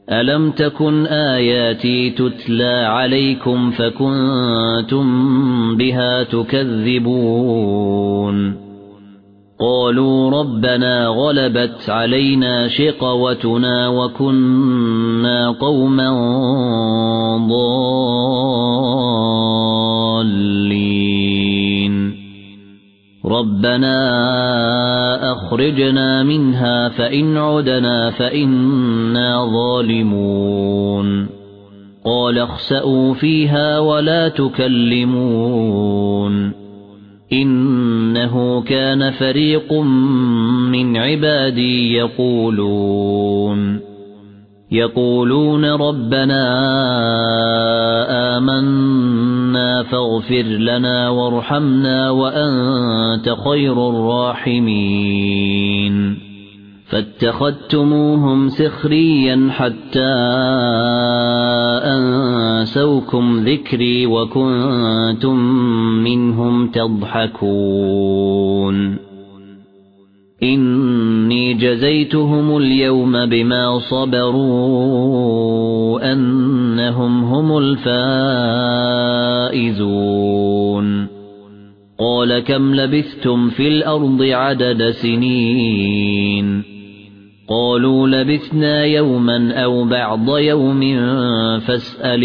ألم تكن آياتي تتلى عليكم فكنتم بها تكذبون قالوا ربنا غلبت علينا شقوتنا وكنا قوما ضالين ربنا أخرجنا منها فإن عدنا فإنا ظالمون قال اخسئوا فيها ولا تكلمون إنه كان فريق من عبادي يقولون ربنا آمنا فاغفر لنا وارحمنا وأنت خير الراحمين فاتخذتموهم سخريا حتى أنسوكم ذكري وكنتم منهم تضحكون إني جزيتهم اليوم بما صبروا أنهم هم الفائزون قال كم لبثتم في الأرض عدد سنين قالوا لبثنا يوما أو بعض يوم فاسأل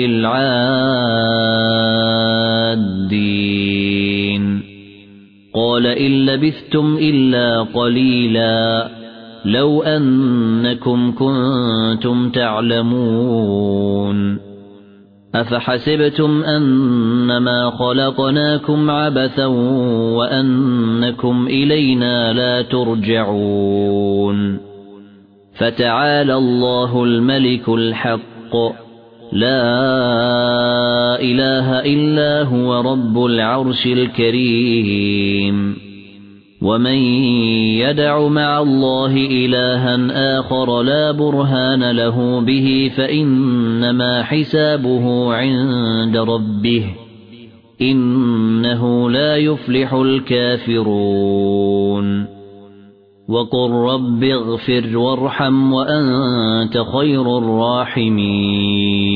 العادين قال إن لبثتم إلا قليلا لو أنكم كنتم تعلمون أفحسبتم أنما خلقناكم عبثا وأنكم إلينا لا ترجعون فتعالى الله الملك الحق لا إله إلا هو رب العرش الكريم ومن يدع مع الله إلها آخر لا برهان له به فإنما حسابه عند ربه إنه لا يفلح الكافرون وقل رب اغفر وارحم وأنت خير الراحمين